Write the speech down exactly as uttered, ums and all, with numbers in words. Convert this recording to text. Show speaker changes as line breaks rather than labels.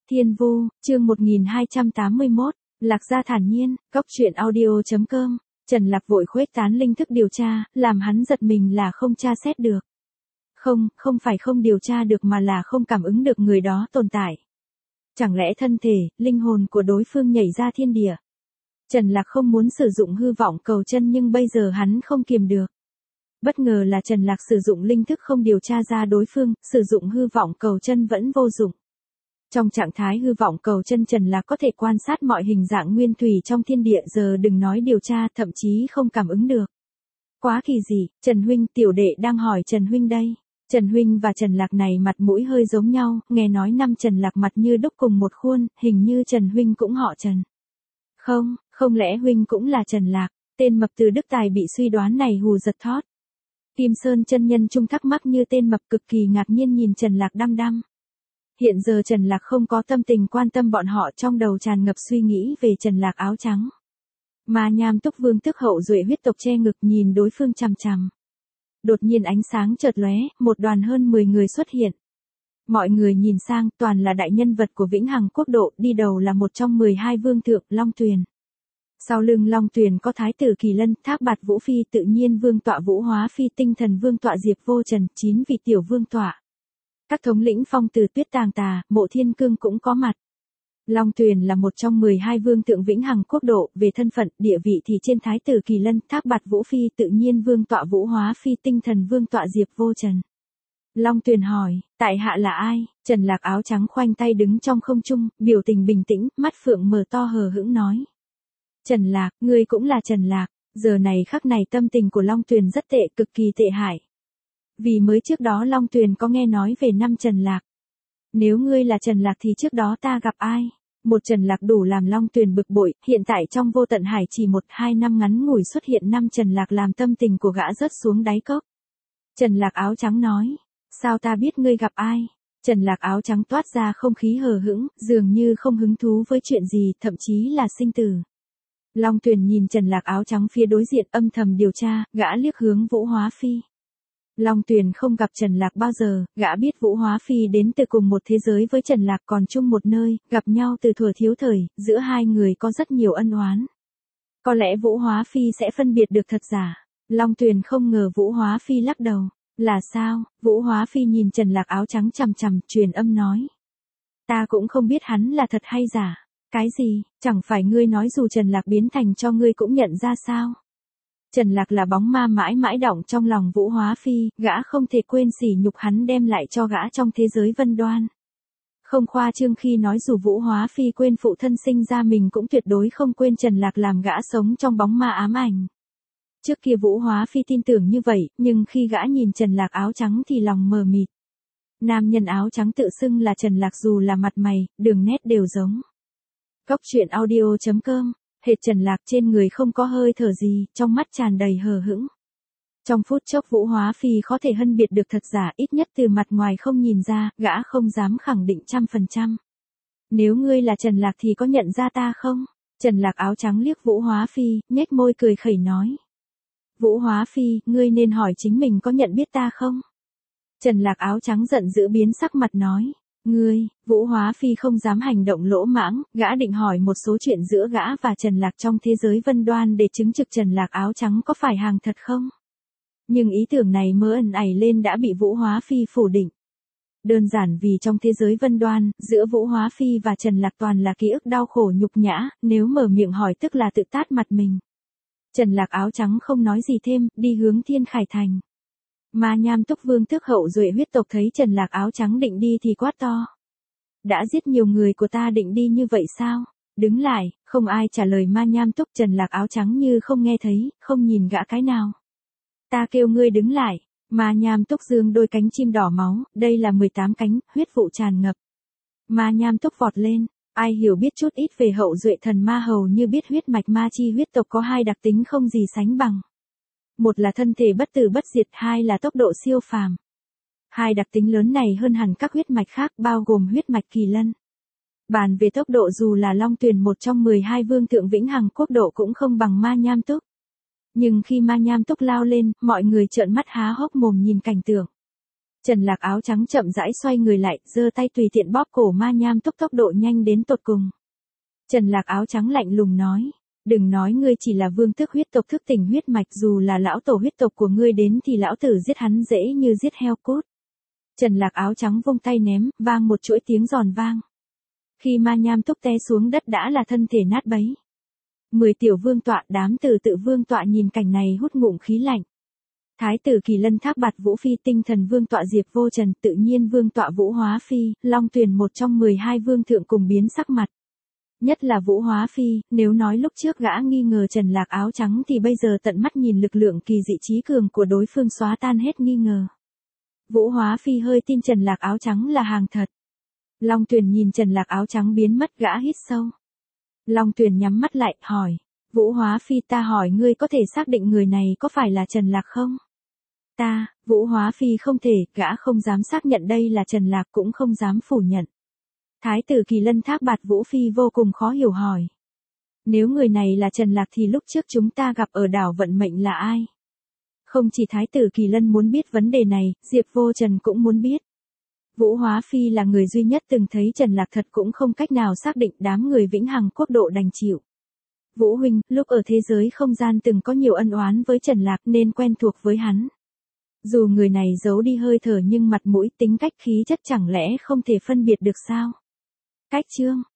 Thiên Vu, chương một nghìn hai trăm tám mươi mốt, Lạc Gia thản nhiên, cốc truyện audio chấm com, Trần Lạc vội khuếch tán linh thức điều tra, làm hắn giật mình là không tra xét được. Không, không phải không điều tra được mà là không cảm ứng được người đó tồn tại. Chẳng lẽ thân thể, linh hồn của đối phương nhảy ra thiên địa? Trần Lạc không muốn sử dụng hư vọng cầu chân nhưng bây giờ hắn không kiềm được. Bất ngờ là Trần Lạc sử dụng linh thức không điều tra ra đối phương, sử dụng hư vọng cầu chân vẫn vô dụng. Trong trạng thái hư vọng cầu chân Trần Lạc có thể quan sát mọi hình dạng nguyên thủy trong thiên địa, giờ đừng nói điều tra, thậm chí không cảm ứng được. Quá kỳ dị, Trần Huynh, tiểu đệ đang hỏi Trần Huynh đây. Trần Huynh và Trần Lạc này mặt mũi hơi giống nhau, nghe nói năm Trần Lạc mặt như đúc cùng một khuôn, hình như Trần Huynh cũng họ Trần. Không, không lẽ Huynh cũng là Trần Lạc? Tên mập từ Đức Tài bị suy đoán này hù giật thót. Kim Sơn chân nhân trung thắc mắc như tên mập cực kỳ ngạc nhiên nhìn Trần Lạc đăm đăm. Hiện giờ Trần Lạc không có tâm tình quan tâm bọn họ, trong đầu tràn ngập suy nghĩ về Trần Lạc áo trắng. Ma Nham Túc Vương tức hậu duệ huyết tộc che ngực nhìn đối phương chằm chằm. Đột nhiên ánh sáng chợt lóe, một đoàn hơn mười người xuất hiện. Mọi người nhìn sang, toàn là đại nhân vật của Vĩnh Hằng Quốc độ, đi đầu là một trong mười hai vương thượng, Long Tuyền. Sau lưng Long Tuyền có Thái tử Kỳ Lân, Thác Bạt Vũ Phi, Tự Nhiên Vương tọa Vũ Hóa Phi, Tinh Thần Vương tọa Diệp Vô Trần, chín vị tiểu vương tọa. Các thống lĩnh Phong Từ Tuyết Tàng Tà, Mộ Thiên Cương cũng có mặt. Long Tuyền là một trong mười hai vương thượng Vĩnh Hằng Quốc độ, về thân phận, địa vị thì trên Thái tử Kỳ Lân, Thác Bạt Vũ Phi, Tự Nhiên Vương tọa Vũ Hóa Phi, Tinh Thần Vương tọa Diệp Vô Trần. Long Tuyền hỏi, tại hạ là ai? Trần Lạc áo trắng khoanh tay đứng trong không trung, biểu tình bình tĩnh, mắt phượng mở to hờ hững nói. Trần Lạc, ngươi cũng là Trần Lạc. Giờ này khắc này tâm tình của Long Tuyền rất tệ, cực kỳ tệ hại. Vì mới trước đó Long Tuyền có nghe nói về năm Trần Lạc. Nếu ngươi là Trần Lạc thì trước đó ta gặp ai? Một Trần Lạc đủ làm Long Tuyền bực bội, hiện tại trong vô tận hải chỉ một hai năm ngắn ngủi xuất hiện năm Trần Lạc làm tâm tình của gã rớt xuống đáy cốc. Trần Lạc áo trắng nói, sao ta biết ngươi gặp ai? Trần Lạc áo trắng toát ra không khí hờ hững, dường như không hứng thú với chuyện gì, thậm chí là sinh tử. Long Tuyền nhìn Trần Lạc áo trắng phía đối diện âm thầm điều tra, gã liếc hướng Vũ Hóa Phi. Long Tuyền không gặp Trần Lạc bao giờ, gã biết Vũ Hóa Phi đến từ cùng một thế giới với Trần Lạc, còn chung một nơi, gặp nhau từ thuở thiếu thời, giữa hai người có rất nhiều ân oán. Có lẽ Vũ Hóa Phi sẽ phân biệt được thật giả. Long Tuyền không ngờ Vũ Hóa Phi lắc đầu. Là sao? Vũ Hóa Phi nhìn Trần Lạc áo trắng chằm chằm, truyền âm nói. Ta cũng không biết hắn là thật hay giả. Cái gì? Chẳng phải ngươi nói dù Trần Lạc biến thành cho ngươi cũng nhận ra sao? Trần Lạc là bóng ma mãi mãi đọng trong lòng Vũ Hóa Phi, gã không thể quên sỉ nhục hắn đem lại cho gã trong thế giới Vân Đoan. Không khoa trương khi nói dù Vũ Hóa Phi quên phụ thân sinh ra mình cũng tuyệt đối không quên Trần Lạc làm gã sống trong bóng ma ám ảnh. Trước kia Vũ Hóa Phi tin tưởng như vậy, nhưng khi gã nhìn Trần Lạc áo trắng thì lòng mờ mịt. Nam nhân áo trắng tự xưng là Trần Lạc dù là mặt mày, đường nét đều giống. Cốc truyện audio chấm com, hệt Trần Lạc trên người không có hơi thở gì, trong mắt tràn đầy hờ hững. Trong phút chốc Vũ Hóa Phi có thể phân biệt được thật giả, ít nhất từ mặt ngoài không nhìn ra, gã không dám khẳng định trăm phần trăm. Nếu ngươi là Trần Lạc thì có nhận ra ta không? Trần Lạc áo trắng liếc Vũ Hóa Phi, nhếch môi cười khẩy nói. Vũ Hóa Phi, ngươi nên hỏi chính mình có nhận biết ta không? Trần Lạc áo trắng giận dữ biến sắc mặt nói. Ngươi, Vũ Hóa Phi không dám hành động lỗ mãng, gã định hỏi một số chuyện giữa gã và Trần Lạc trong thế giới Vân Đoan để chứng thực Trần Lạc áo trắng có phải hàng thật không? Nhưng ý tưởng này mới ẩn ảy lên đã bị Vũ Hóa Phi phủ định. Đơn giản vì trong thế giới Vân Đoan, giữa Vũ Hóa Phi và Trần Lạc toàn là ký ức đau khổ nhục nhã, nếu mở miệng hỏi tức là tự tát mặt mình. Trần Lạc áo trắng không nói gì thêm, đi hướng Thiên Khải Thành. Ma Nham Túc Vương tước hậu duệ huyết tộc thấy Trần Lạc áo trắng định đi thì quát to. Đã giết nhiều người của ta định đi như vậy sao? Đứng lại, không ai trả lời Ma Nham Túc. Trần Lạc áo trắng như không nghe thấy, không nhìn gã cái nào. Ta kêu ngươi đứng lại. Ma Nham Túc dương đôi cánh chim đỏ máu, đây là mười tám cánh, huyết vụ tràn ngập. Ma Nham Túc vọt lên. Ai hiểu biết chút ít về hậu duệ thần ma hầu như biết huyết mạch ma chi huyết tộc có hai đặc tính không gì sánh bằng. Một là thân thể bất tử bất diệt, hai là tốc độ siêu phàm. Hai đặc tính lớn này hơn hẳn các huyết mạch khác bao gồm huyết mạch Kỳ Lân. Bàn về tốc độ dù là Long Tuyền một trong mười hai vương thượng Vĩnh Hằng Quốc độ cũng không bằng Ma Nham Túc. Nhưng khi Ma Nham Túc lao lên, mọi người trợn mắt há hốc mồm nhìn cảnh tượng. Trần Lạc áo trắng chậm rãi xoay người lại, giơ tay tùy tiện bóp cổ Ma Nham Túc tốc độ nhanh đến tột cùng. Trần Lạc áo trắng lạnh lùng nói, đừng nói ngươi chỉ là vương tước huyết tộc thức tỉnh huyết mạch, dù là lão tổ huyết tộc của ngươi đến thì lão tử giết hắn dễ như giết heo cút. Trần Lạc áo trắng vung tay ném, vang một chuỗi tiếng giòn vang. Khi Ma Nham Túc té xuống đất đã là thân thể nát bấy. Mười tiểu vương tọa, đám tử tự vương tọa nhìn cảnh này hút ngụm khí lạnh. Thái tử Kỳ Lân Thác Bạt Vũ Phi, tinh thần vương tọa Diệp Vô Trần, tự nhiên vương tọa Vũ Hóa Phi, Long Tuyền một trong mười hai vương thượng cùng biến sắc mặt. Nhất là Vũ Hóa Phi, nếu nói lúc trước gã nghi ngờ Trần Lạc áo trắng thì bây giờ tận mắt nhìn lực lượng kỳ dị trí cường của đối phương xóa tan hết nghi ngờ. Vũ Hóa Phi hơi tin Trần Lạc áo trắng là hàng thật. Long Tuyền nhìn Trần Lạc áo trắng biến mất, gã hít sâu. Long Tuyền nhắm mắt lại, hỏi, Vũ Hóa Phi, ta hỏi ngươi có thể xác định người này có phải là Trần Lạc không? Ta, Vũ Hóa Phi không thể, gã không dám xác nhận đây là Trần Lạc, cũng không dám phủ nhận. Thái tử Kỳ Lân Thác Bạt Vũ Phi vô cùng khó hiểu hỏi. Nếu người này là Trần Lạc thì lúc trước chúng ta gặp ở đảo vận mệnh là ai? Không chỉ Thái tử Kỳ Lân muốn biết vấn đề này, Diệp Vô Trần cũng muốn biết. Vũ Hóa Phi là người duy nhất từng thấy Trần Lạc thật cũng không cách nào xác định, đám người Vĩnh Hằng quốc độ đành chịu. Vũ huynh, lúc ở thế giới không gian từng có nhiều ân oán với Trần Lạc nên quen thuộc với hắn. Dù người này giấu đi hơi thở nhưng mặt mũi tính cách khí chất chẳng lẽ không thể phân biệt được sao? Cách chương